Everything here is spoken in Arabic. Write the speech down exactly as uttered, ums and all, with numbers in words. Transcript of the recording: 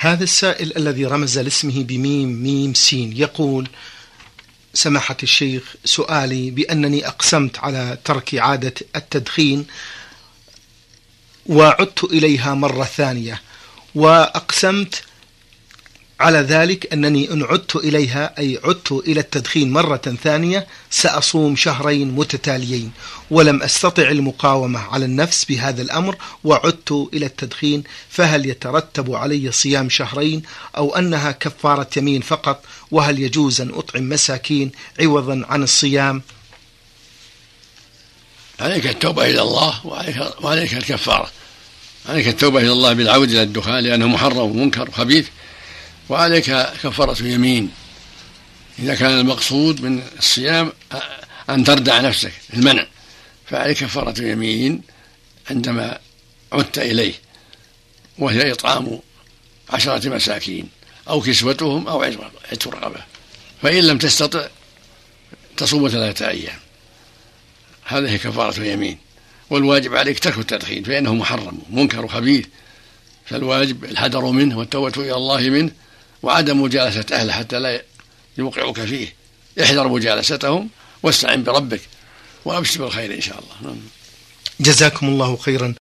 هذا السائل الذي رمز لاسمه بميم ميم سين يقول: سماحة الشيخ، سؤالي بأنني أقسمت على ترك عادة التدخين وعدت إليها مرة ثانية، وأقسمت على ذلك أنني إن عدت إليها أي عدت إلى التدخين مرة ثانية سأصوم شهرين متتاليين، ولم أستطع المقاومة على النفس بهذا الأمر وعدت إلى التدخين، فهل يترتب علي صيام شهرين أو أنها كفارة يمين فقط؟ وهل يجوز أن أطعم مساكين عوضا عن الصيام؟ عليك التوبة إلى الله وعليك, وعليك الكفارة. عليك التوبة إلى الله بالعودة إلى الدخان لأنه محرم ومنكر وخبيث، وعليك كفارة يمين إذا كان المقصود من الصيام أن تردع نفسك المنع، فعليك كفارة يمين عندما عدت إليه، وهي إطعام عشرة مساكين أو كسوتهم أو عتق رقبة، فإن لم تستطع تصوم ثلاثة أيام. هذه كفارة يمين. والواجب عليك ترك التدخين فإنه محرم منكر وخبيث، فالواجب الحذر منه والتوبة إلى الله منه وعدم مجالسة أهله حتى لا يوقعك فيه. احذر مجالستهم واستعن بربك وأبشر بالخير إن شاء الله. جزاكم الله خيرا.